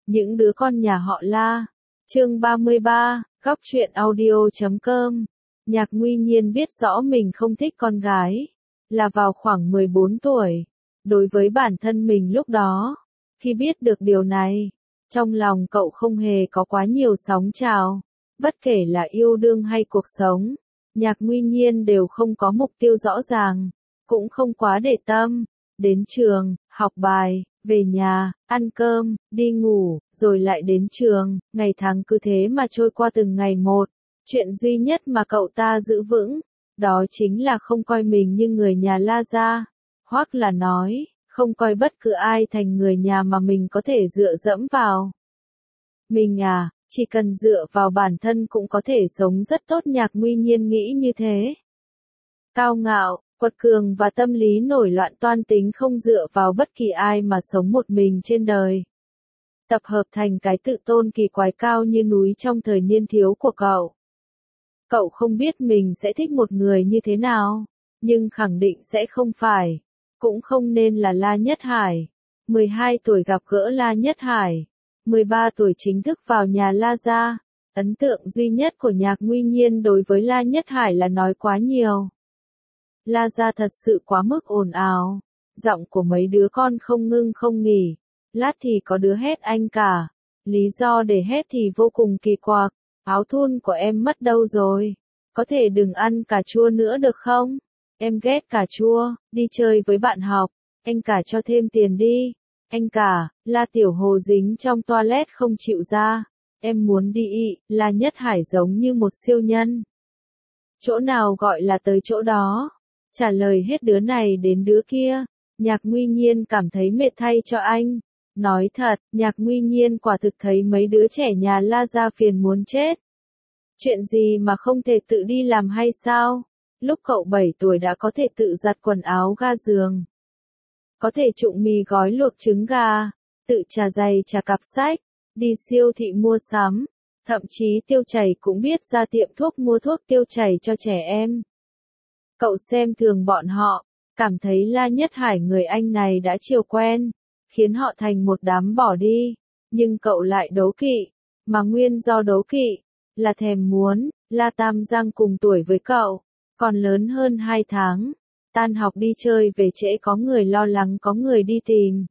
Những đứa con nhà họ La. Chương 33, Góc truyện audio.com. Nhạc Nguy Nhiên biết rõ mình không thích con gái, là vào khoảng 14 tuổi. Đối với bản thân mình lúc đó, khi biết được điều này, trong lòng cậu không hề có quá nhiều sóng trào. Bất kể là yêu đương hay cuộc sống, Nhạc Nguy Nhiên đều không có mục tiêu rõ ràng, cũng không quá để tâm. Đến trường, học bài, về nhà, ăn cơm, đi ngủ, rồi lại đến trường, ngày tháng cứ thế mà trôi qua từng ngày một. Chuyện duy nhất mà cậu ta giữ vững, đó chính là không coi mình như người nhà La gia, hoặc là nói, không coi bất cứ ai thành người nhà mà mình có thể dựa dẫm vào. Mình à, chỉ cần dựa vào bản thân cũng có thể sống rất tốt. Nhạc Nguy Nhiên nghĩ như thế. Cao ngạo, quật cường và tâm lý nổi loạn toan tính không dựa vào bất kỳ ai mà sống một mình trên đời. Tập hợp thành cái tự tôn kỳ quái cao như núi trong thời niên thiếu của cậu. Cậu không biết mình sẽ thích một người như thế nào, nhưng khẳng định sẽ không phải, cũng không nên là La Nhất Hải. 12 tuổi gặp gỡ La Nhất Hải, 13 tuổi chính thức vào nhà La gia. Ấn tượng duy nhất của Nhạc Nguy Nhiên đối với La Nhất Hải là nói quá nhiều. La gia thật sự quá mức ồn ào, giọng của mấy đứa con không ngưng không nghỉ, lát thì có đứa hét anh cả, lý do để hét thì vô cùng kỳ quặc. Áo thun của em mất đâu rồi? Có thể đừng ăn cà chua nữa được không? Em ghét cà chua, đi chơi với bạn học, anh cả cho thêm tiền đi. Anh cả, La Tiểu Hồ dính trong toilet không chịu ra, em muốn đi ị. La Nhất Hải giống như một siêu nhân. Chỗ nào gọi là tới chỗ đó, trả lời hết đứa này đến đứa kia. Nhạc Nguy Nhiên cảm thấy mệt thay cho anh. Nói thật, Nhạc Nguy Nhiên quả thực thấy mấy đứa trẻ nhà La gia phiền muốn chết. Chuyện gì mà không thể tự đi làm hay sao? Lúc cậu 7 tuổi đã có thể tự giặt quần áo ga giường, có thể trụng mì gói luộc trứng gà, tự chà giày chà cặp sách, đi siêu thị mua sắm, thậm chí tiêu chảy cũng biết ra tiệm thuốc mua thuốc tiêu chảy cho trẻ em. Cậu xem thường bọn họ, cảm thấy La Nhất Hải người anh này đã chiều quen, khiến họ thành một đám bỏ đi, nhưng cậu lại đố kỵ, mà nguyên do đố kỵ là thèm muốn. La Tam Giang cùng tuổi với cậu, còn lớn hơn 2 tháng, tan học đi chơi về trễ có người lo lắng có người đi tìm.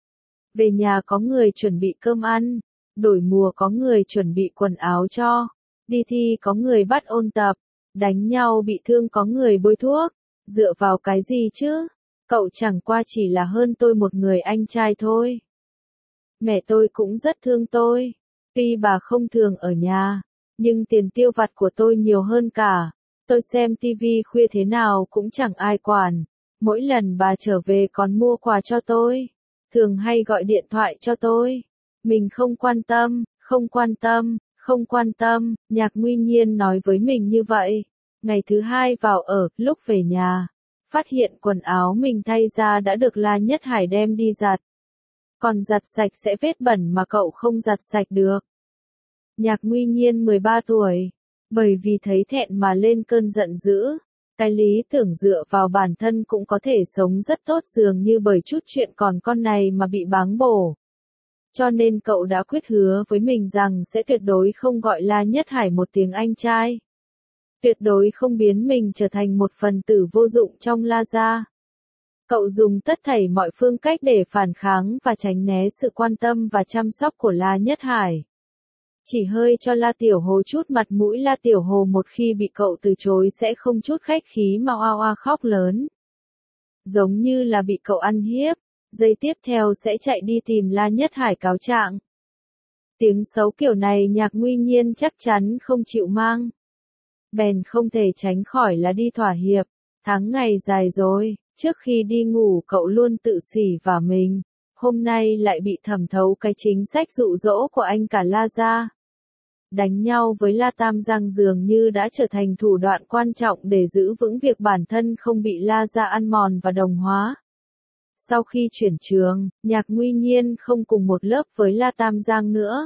Về nhà có người chuẩn bị cơm ăn, đổi mùa có người chuẩn bị quần áo cho, đi thi có người bắt ôn tập, đánh nhau bị thương có người bôi thuốc, dựa vào cái gì chứ? Cậu chẳng qua chỉ là hơn tôi một người anh trai thôi. Mẹ tôi cũng rất thương tôi, tuy bà không thường ở nhà, nhưng tiền tiêu vặt của tôi nhiều hơn cả. Tôi xem tivi khuya thế nào cũng chẳng ai quản, mỗi lần bà trở về còn mua quà cho tôi, thường hay gọi điện thoại cho tôi. Mình không quan tâm, không quan tâm, không quan tâm. Nhạc Nguy Nhiên nói với mình như vậy. Ngày thứ hai vào ở, lúc về nhà, phát hiện quần áo mình thay ra đã được La Nhất Hải đem đi giặt. Còn giặt sạch sẽ vết bẩn mà cậu không giặt sạch được. Nhạc Nguy Nhiên 13 tuổi, bởi vì thấy thẹn mà lên cơn giận dữ. Cái lý tưởng dựa vào bản thân cũng có thể sống rất tốt dường như bởi chút chuyện còn con này mà bị báng bổ. Cho nên cậu đã quyết hứa với mình rằng sẽ tuyệt đối không gọi La Nhất Hải một tiếng anh trai. Tuyệt đối không biến mình trở thành một phần tử vô dụng trong La gia. Cậu dùng tất thảy mọi phương cách để phản kháng và tránh né sự quan tâm và chăm sóc của La Nhất Hải. Chỉ hơi cho La Tiểu Hồ chút mặt mũi. La Tiểu Hồ một khi bị cậu từ chối sẽ không chút khách khí mà oa oa khóc lớn. Giống như là bị cậu ăn hiếp, giây tiếp theo sẽ chạy đi tìm La Nhất Hải cáo trạng. Tiếng xấu kiểu này Nhạc Nguy Nhiên chắc chắn không chịu mang. Bèn không thể tránh khỏi là đi thỏa hiệp. Tháng ngày dài rồi, trước khi đi ngủ cậu luôn tự xỉ vả mình. Hôm nay lại bị thẩm thấu cái chính sách dụ dỗ của anh cả La gia. Đánh nhau với La Tam Giang dường như đã trở thành thủ đoạn quan trọng để giữ vững việc bản thân không bị La gia ăn mòn và đồng hóa. Sau khi chuyển trường, Nhạc Nguy Nhiên không cùng một lớp với La Tam Giang nữa.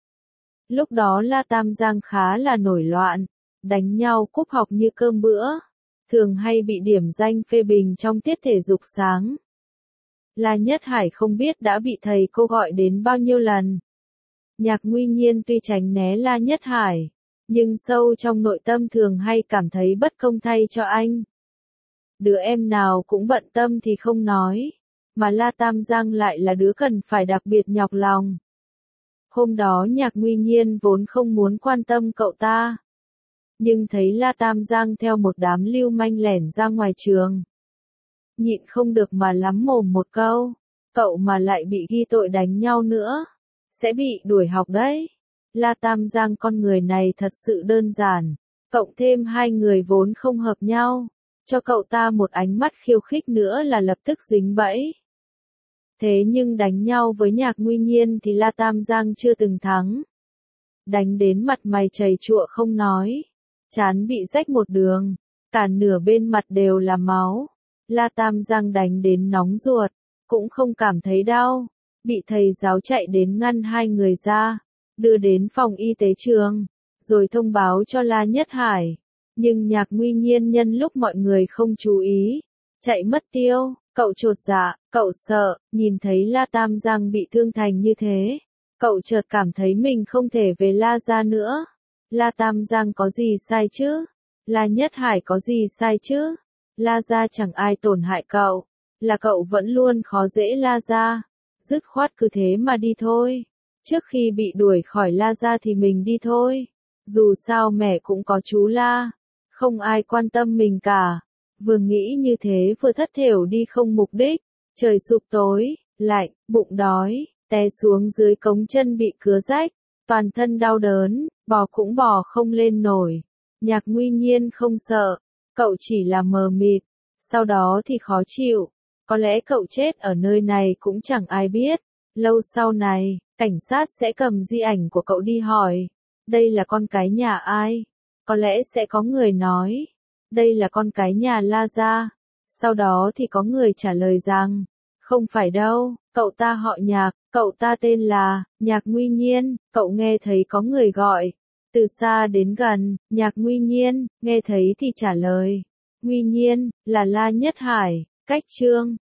Lúc đó La Tam Giang khá là nổi loạn, đánh nhau cúp học như cơm bữa, thường hay bị điểm danh phê bình trong tiết thể dục sáng. La Nhất Hải không biết đã bị thầy cô gọi đến bao nhiêu lần. Nhạc Nguy Nhiên tuy tránh né La Nhất Hải, nhưng sâu trong nội tâm thường hay cảm thấy bất công thay cho anh. Đứa em nào cũng bận tâm thì không nói, mà La Tam Giang lại là đứa cần phải đặc biệt nhọc lòng. Hôm đó Nhạc Nguy Nhiên vốn không muốn quan tâm cậu ta, nhưng thấy La Tam Giang theo một đám lưu manh lẻn ra ngoài trường. Nhịn không được mà lắm mồm một câu, cậu mà lại bị ghi tội đánh nhau nữa, sẽ bị đuổi học đấy. La Tam Giang con người này thật sự đơn giản, cộng thêm hai người vốn không hợp nhau, cho cậu ta một ánh mắt khiêu khích nữa là lập tức dính bẫy. Thế nhưng đánh nhau với Nhạc Nguy Nhiên thì La Tam Giang chưa từng thắng. Đánh đến mặt mày chảy chụa không nói, trán bị rách một đường, cả nửa bên mặt đều là máu. La Tam Giang đánh đến nóng ruột, cũng không cảm thấy đau, bị thầy giáo chạy đến ngăn hai người ra, đưa đến phòng y tế trường, rồi thông báo cho La Nhất Hải. Nhưng Nhạc Nguy Nhiên nhân lúc mọi người không chú ý, chạy mất tiêu, cậu chột dạ, cậu sợ, nhìn thấy La Tam Giang bị thương thành như thế. Cậu chợt cảm thấy mình không thể về La gia nữa. La Tam Giang có gì sai chứ? La Nhất Hải có gì sai chứ? La gia chẳng ai tổn hại cậu, là cậu vẫn luôn khó dễ La gia. Dứt khoát cứ thế mà đi thôi. Trước khi bị đuổi khỏi La gia thì mình đi thôi. Dù sao mẹ cũng có chú La, không ai quan tâm mình cả. Vừa nghĩ như thế vừa thất thểu đi không mục đích. Trời sụp tối, lạnh, bụng đói, té xuống dưới cống chân bị cứa rách, toàn thân đau đớn, bò cũng bò không lên nổi. Nhạc Nguy Nhiên không sợ, cậu chỉ là mờ mịt, sau đó thì khó chịu. Có lẽ cậu chết ở nơi này cũng chẳng ai biết. Lâu sau này, cảnh sát sẽ cầm di ảnh của cậu đi hỏi, đây là con cái nhà ai? Có lẽ sẽ có người nói, đây là con cái nhà La gia. Sau đó thì có người trả lời rằng, không phải đâu, cậu ta họ Nhạc, cậu ta tên là Nhạc Nguy Nhiên. Cậu nghe thấy có người gọi, từ xa đến gần, Nhạc Nguy Nhiên, nghe thấy thì trả lời, Nguy Nhiên, là La Nhất Hải. Cách chương